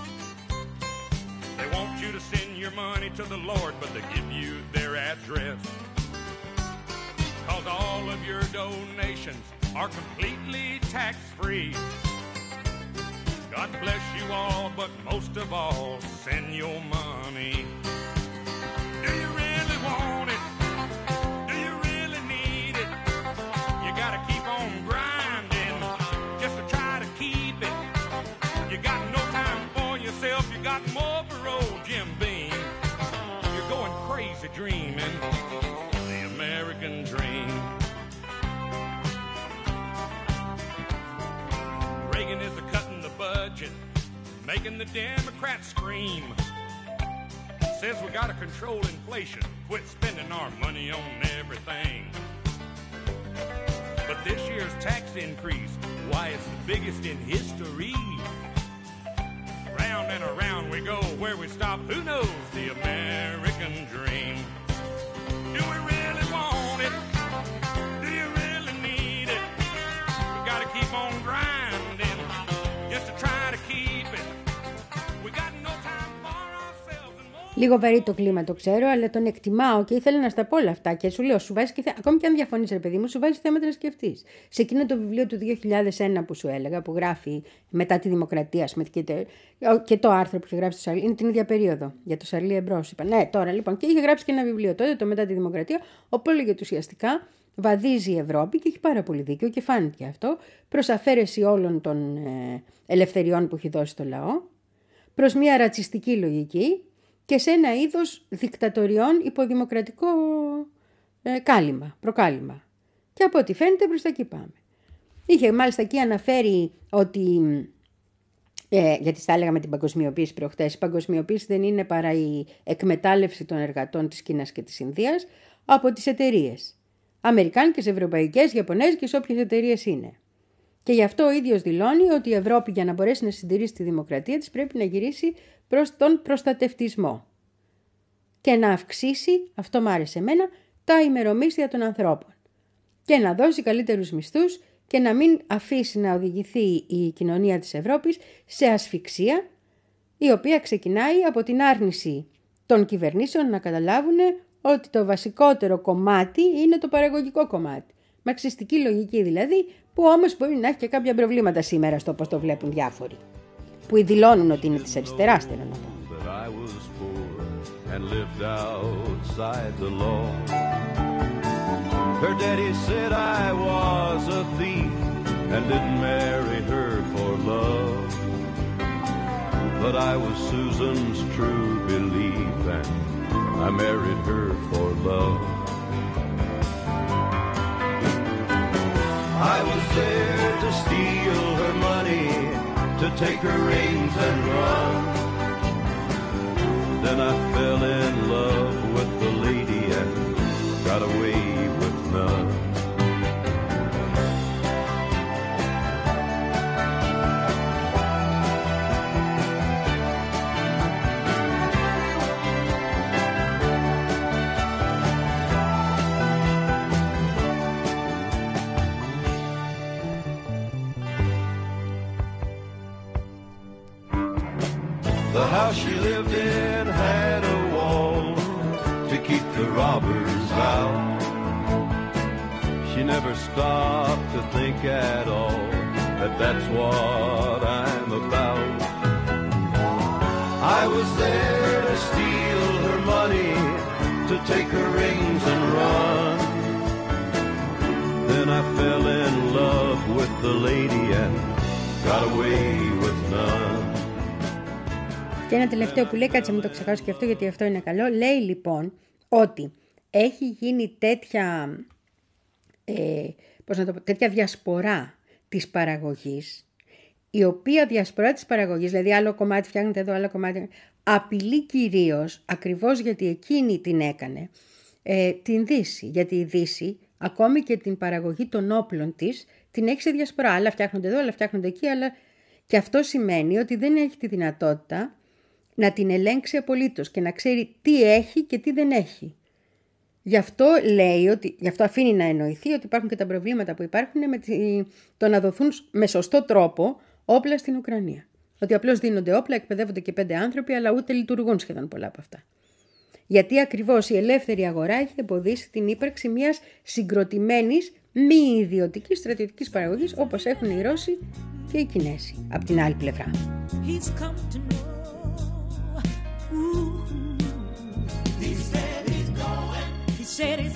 God bless you all, but most of all, send your money. Do you really want it? Do you really need it? You gotta keep on grinding just to try to keep it. You got no time for yourself, you got more for old Jim Beam. You're going crazy dreaming the American dream. Reagan is a cutting the budget, making the Democrats scream. Says we gotta control inflation, quit spending our money on everything. But this year's tax increase, why it's the biggest in history. Round and around we go, where we stop, who knows, the American dream. Do we really want it? Do you really need it? We gotta keep on grinding just to try to keep it. We got no time for ourselves and more. Λίγο βαρύ το κλίμα, το ξέρω, αλλά τον εκτιμάω και ήθελα να στα πω όλα αυτά. Και σου λέω, σου βάζει και θε... ακόμη και αν διαφωνείς, ρε παιδί μου, σου βάζει θέματα να σκεφτείς. Σε εκείνο το βιβλίο του δύο χιλιάδες ένα που σου έλεγα, που γράφει μετά τη Δημοκρατία, και το άρθρο που είχε γράψει το Σαρλί, είναι την ίδια περίοδο, για το Σαρλί Εμπρός. Είπα, ναι, τώρα λοιπόν, και είχε γράψει και ένα βιβλίο τότε, το μετά τη Δημοκρατία, όπου έλεγε ότι ουσιαστικά βαδίζει η Ευρώπη, και έχει πάρα πολύ δίκιο και φάνηκε αυτό, προς αφαίρεση όλων των ε, ελευθεριών που έχει δώσει το λαό, προς μια ρατσιστική λογική και σε ένα είδος δικτατοριών υποδημοκρατικό ε, κάλυμα, προκάλυμα. Και από ό,τι φαίνεται προς τα εκεί πάμε. Είχε μάλιστα εκεί αναφέρει ότι, ε, γιατί στα έλεγα με την παγκοσμιοποίηση προχτές, η παγκοσμιοποίηση δεν είναι παρά η εκμετάλλευση των εργατών της Κίνας και της Ινδίας από τις εταιρείες. Αμερικάνικες, ευρωπαϊκές, ιαπωνέζικες, όποιες εταιρείες είναι. Και γι' αυτό ο ίδιος δηλώνει ότι η Ευρώπη, για να μπορέσει να συντηρήσει τη δημοκρατία της, πρέπει να γυρίσει προς τον προστατευτισμό και να αυξήσει, αυτό μ' άρεσε εμένα, τα ημερομίσθια των ανθρώπων και να δώσει καλύτερους μισθούς και να μην αφήσει να οδηγηθεί η κοινωνία της Ευρώπης σε ασφυξία, η οποία ξεκινάει από την άρνηση των κυβερνήσεων να καταλάβουν ότι το βασικότερο κομμάτι είναι το παραγωγικό κομμάτι. Μαρξιστική λογική δηλαδή, που όμως μπορεί να έχει και κάποια προβλήματα σήμερα στο πώς το βλέπουν διάφοροι, που δηλώνουν ότι είναι της αριστεράς, θέλω να πω. And lived outside the law. Her daddy said I was a thief and didn't marry her for love. But I was Susan's true belief and I married her for love. I was there to steal her money, to take her rings and run. Then I fell in love with the lady and got away with none. The house she lived in had a wall to keep the robbers out. She never stopped to think at all that that's what I'm about. I was there to steal her money, to take her rings and run. Then I fell in love with the lady and got away with none. Και ένα τελευταίο που λέει, κάτσε μην το ξεχάσω και αυτό γιατί αυτό είναι καλό, λέει λοιπόν ότι έχει γίνει τέτοια, ε, πώς να το πω, τέτοια διασπορά της παραγωγής, η οποία διασπορά της παραγωγής, δηλαδή άλλο κομμάτι φτιάχνεται εδώ, άλλο κομμάτι, απειλεί κυρίως, ακριβώς γιατί εκείνη την έκανε, ε, την Δύση. Γιατί η Δύση, ακόμη και την παραγωγή των όπλων της, την έχει σε διασπορά. Άλλα φτιάχνονται εδώ, άλλα φτιάχνονται εκεί, αλλά και αυτό σημαίνει ότι δεν έχει τη δυνατότητα να την ελέγξει απολύτως και να ξέρει τι έχει και τι δεν έχει. Γι' αυτό λέει ότι, γι' αυτό αφήνει να εννοηθεί ότι υπάρχουν και τα προβλήματα που υπάρχουν με τη, το να δοθούν με σωστό τρόπο όπλα στην Ουκρανία. Ότι απλώς δίνονται όπλα, εκπαιδεύονται και πέντε άνθρωποι, αλλά ούτε λειτουργούν σχεδόν πολλά από αυτά. Γιατί ακριβώς η ελεύθερη αγορά έχει εμποδίσει την ύπαρξη μιας συγκροτημένης μη ιδιωτικής στρατιωτικής παραγωγής, όπως έχουν οι Ρώσοι και οι Κινέζοι από την άλλη πλευρά. He said he's going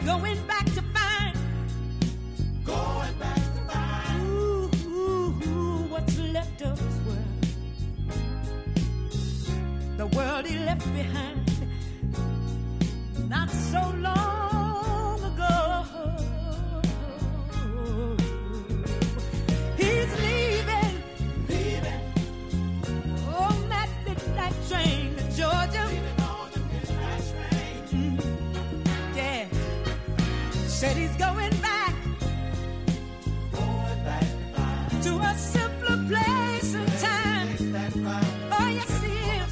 going back to find, going back to find, ooh, ooh, ooh, what's left of his world, the world he left behind not so long ago. He's leaving, leaving on that midnight train to Georgia. Leaving on the midnight train. Mm, yeah, said he's going back, going back to a simpler place and time. Oh yes, he is.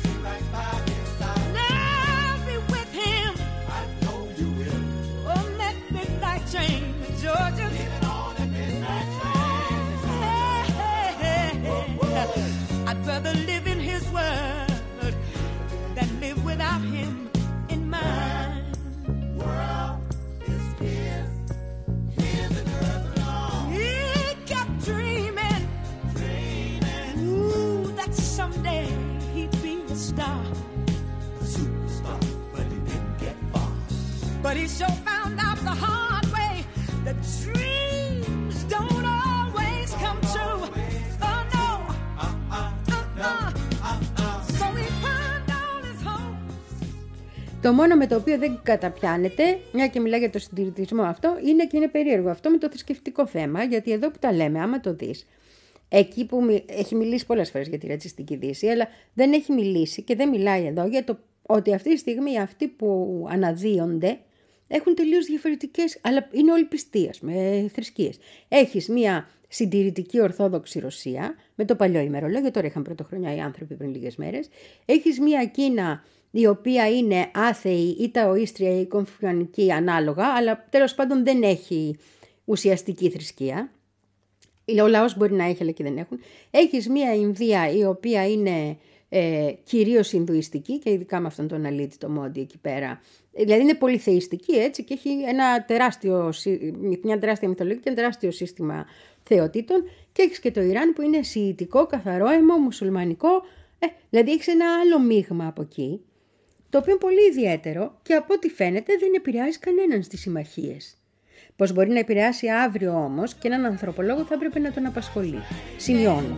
Now be with him. I know you will. On that midnight train to Georgia. Leaving on the midnight train. Hey, hey, hey, hey. I'd rather live in his world than live without him in mine. World is his, his and hers alone. He kept dreaming, dreaming, ooh, that someday he'd be a star, a superstar, but he didn't get far. But he sure found out the hard way that dreams don't always come true. Oh no, uh-uh, so he burned all his hopes. Το μόνο με το οποίο δεν καταπιάνεται, μια και μιλάει για το συντηρητισμό αυτό, είναι και είναι περίεργο αυτό με το θρησκευτικό θέμα, γιατί εδώ που τα λέμε, άμα το δεις, εκεί που μι... έχει μιλήσει πολλές φορές για τη ρατσιστική Δύση, αλλά δεν έχει μιλήσει και δεν μιλάει εδώ για το ότι αυτή τη στιγμή αυτοί που αναδύονται έχουν τελείως διαφορετικές, αλλά είναι όλοι πιστείας, με θρησκείες. Έχεις μια συντηρητική ορθόδοξη Ρωσία, με το παλιό ημερολόγιο, τώρα είχαν πρωτοχρονιά οι άνθρωποι πριν λίγες μέρες. Έχεις μια Κίνα η οποία είναι άθεη ή ταοίστρια ή κομφουανική ανάλογα, αλλά τέλος πάντων δεν έχει ουσιαστική θρησκεία. Ο λαός μπορεί να έχει, αλλά και δεν έχουν. Έχεις μια Ινδία η οποία είναι ε, κυρίως Ινδουιστική και ειδικά με αυτόν τον αλήτη το Μόντι εκεί πέρα. Δηλαδή είναι πολυθεϊστική έτσι και έχει ένα τεράστιο, μια τεράστια μυθολογία και ένα τεράστιο σύστημα θεοτήτων. Και έχεις και το Ιράν που είναι σιητικό, καθαρό αιμο, μουσουλμανικό. Ε, δηλαδή έχεις ένα άλλο μείγμα από εκεί, το οποίο είναι πολύ ιδιαίτερο και από ό,τι φαίνεται δεν επηρεάζει κανέναν στις συμμαχίες. Πώς μπορεί να επηρεάσει αύριο όμως και έναν ανθρωπολόγο θα έπρεπε να τον απασχολεί. Σημειώνω.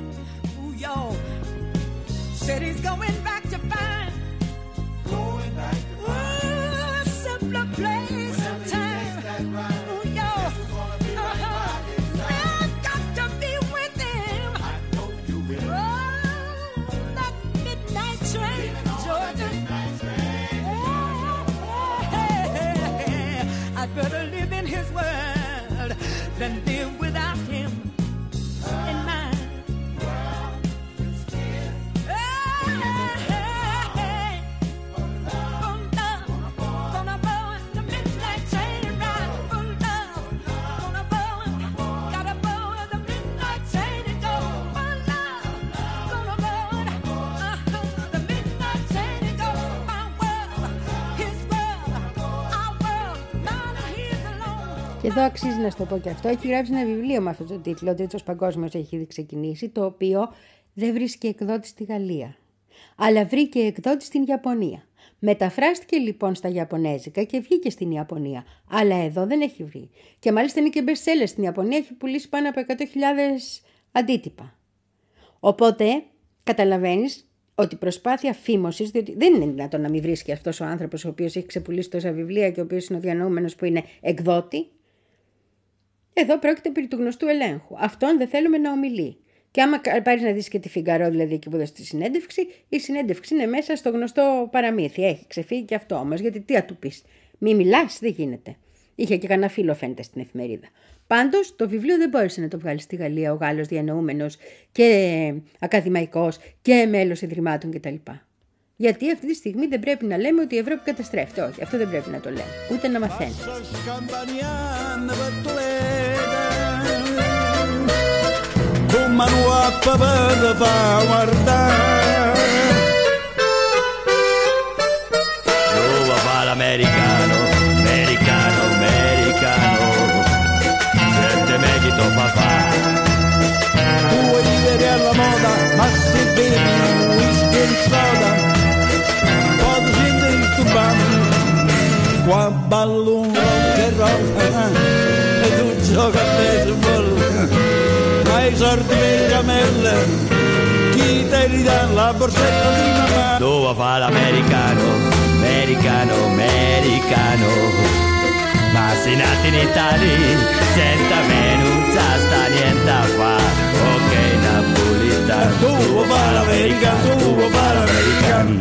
Better live in his world than live without him in mine. World is his. Hey, hey, hey. For love, gonna board the midnight train ride. For love, gonna board, gotta board the midnight train and go. For love, gonna board uh-huh, the midnight train and go. My world, his world, our world. Και εδώ αξίζει να σου το πω και αυτό. Έχει γράψει ένα βιβλίο με αυτό το τίτλο, ο Τρίτος Παγκόσμιος έχει ήδη ξεκινήσει, το οποίο δεν βρίσκει εκδότη στη Γαλλία, αλλά βρήκε εκδότη στην Ιαπωνία. Μεταφράστηκε λοιπόν στα Ιαπωνέζικα και βγήκε στην Ιαπωνία, αλλά εδώ δεν έχει βρει. Και μάλιστα είναι και best seller στην Ιαπωνία, έχει πουλήσει πάνω από εκατό χιλιάδες αντίτυπα. Οπότε καταλαβαίνεις ότι η προσπάθεια φήμωσης, διότι δεν είναι δυνατόν να μην βρίσκει αυτός ο άνθρωπος ο οποίος έχει ξεπουλήσει τόσα βιβλία και ο οποίος είναι ο διανοούμενος που είναι εκδότη. Εδώ πρόκειται περί του γνωστού ελέγχου. Αυτόν δεν θέλουμε να ομιλεί. Και άμα πάρεις να δεις και τη Φιγκαρό, δηλαδή εκεί που δώσει τη συνέντευξη, η συνέντευξη είναι μέσα στο γνωστό παραμύθι. Έχει ξεφύγει και αυτό όμως, γιατί τι θα του πεις. Μη μιλάς, δεν γίνεται. Είχε και κανένα φίλο, φαίνεται, στην εφημερίδα. Πάντως, το βιβλίο δεν μπόρεσε να το βγάλει στη Γαλλία ο Γάλλος διανοούμενος και ακαδημαϊκός και μέλος ιδρυμάτων κτλ. Γιατί αυτή τη στιγμή δεν πρέπει να λέμε ότι η Ευρώπη καταστρέφεται. Όχι, αυτό δεν πρέπει να το λέμε. Ούτε να μαθαίνουμε. Americano, americano, americano, sente meglio papà. Tu vuoi vivere alla moda, ma se bevi whisky e soda, un po' di gente disturbando, Qua ballo un rock and roll e tu gioca a baseball, ma i sordi per camelle, chi te li dà la borsetta di mamma? Dove fa l'americano, americano, americano, ma se nati in Italia, senza me non sa sta niente a fa, ok napolitano, tu vuoi fare l'americano, tu vuoi fare l'americano.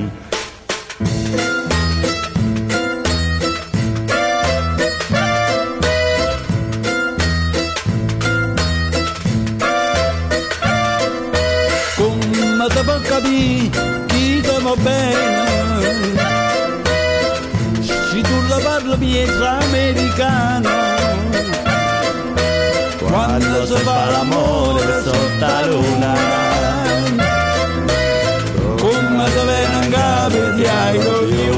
Come te può capire chi ti va bene, se tu la parli miezza americano, quando si fa l'amore sotto la luna, come se viene in capo di airo io.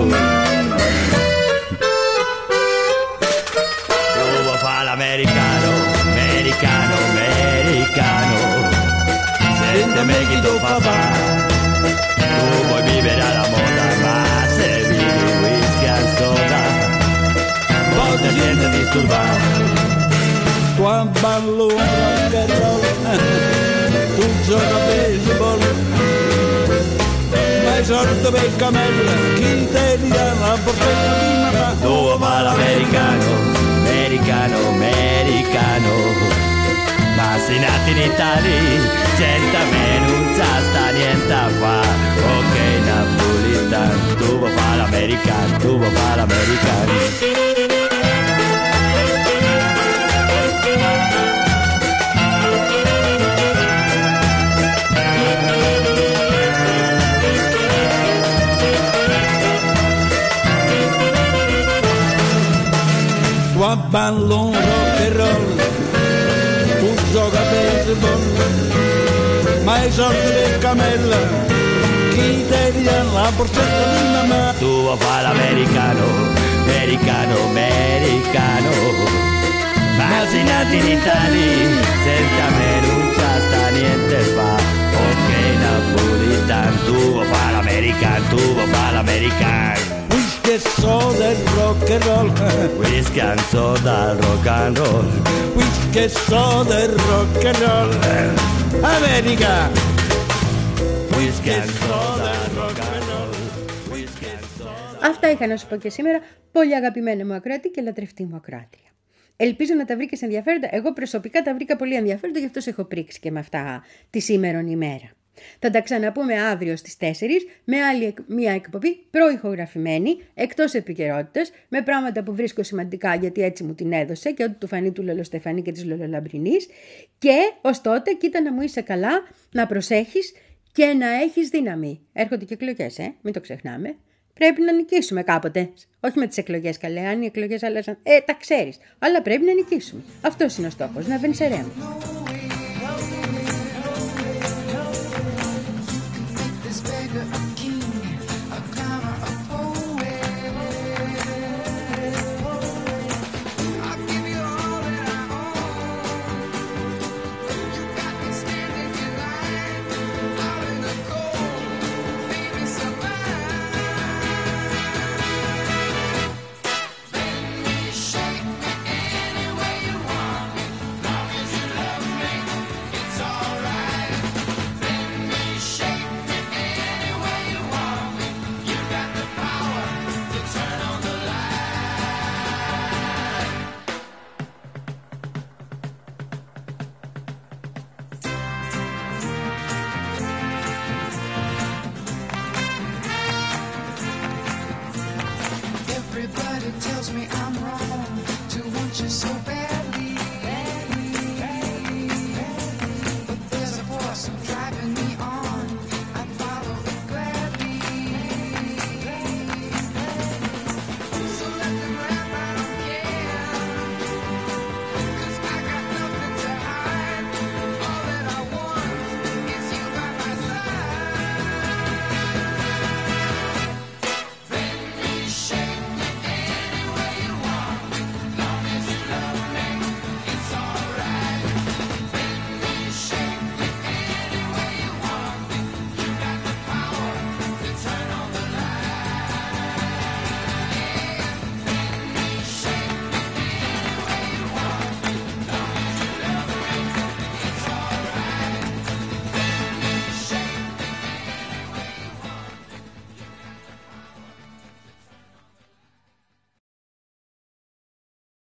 Tu vuoi fare l'americano, americano, americano, sente me chi tu fa fa, tu vuoi vivere alla moda, ma se vivi whisky al soda, poi ti senti disturbato. Qua ballo un rock and roll, tu gioca a baseball, ma i sordi per camella, chi te li dà la borsetta di mamma? Dove fa l'americano, americano, americano, ma se nati in Italia, senza me non sa sta niente a fa, ok napolitano, tu vuoi fa l'americano, tu vuoi fa l'americano. Qua ballo un rock and roll, tu gioca a baseball, ma i sordi per camella, chi te li dà la borsetta di mamma? Tu vuoi fa l'americano, americano, americano, ma se nati in Italia, senza me non sa sta niente fa, ok napolitano, tu vuoi fa l'americano, tu vuoi fa l'americano. Whisky soda e rock and roll, Whisky and soda, rock and roll, whisky soda e rock and roll, America. Whisky and soda, rock and roll, whisky and soda. Αυτά είχα να σου πω και σήμερα, πολύ αγαπημένη μου ακροατή και λατρευτή μου ακροάτρια. Ελπίζω να τα βρήκες ενδιαφέροντα. Εγώ προσωπικά τα βρήκα πολύ ενδιαφέροντα, γι' αυτό σε έχω πρίξει και με αυτά τη σήμερον ημέρα. Θα τα ξαναπούμε αύριο στις τέσσερις με άλλη μια εκπομπή προηχογραφημένη, εκτός επικαιρότητας, με πράγματα που βρίσκω σημαντικά γιατί έτσι μου την έδωσε και ό,τι του φανεί του Λολοστεφανή και της Λολολαμπρινής. Και ως τότε κοίτα να μου είσαι καλά, να προσέχεις και να έχεις δύναμη. Έρχονται και εκλογές, ε, μην το ξεχνάμε. Πρέπει να νικήσουμε κάποτε. Όχι με τις εκλογές καλέ, αν οι εκλογές άλλαζαν, ε, τα ξέρεις. Αλλά πρέπει να νικήσουμε. Αυτός είναι ο στόχος, να βενσερέμε.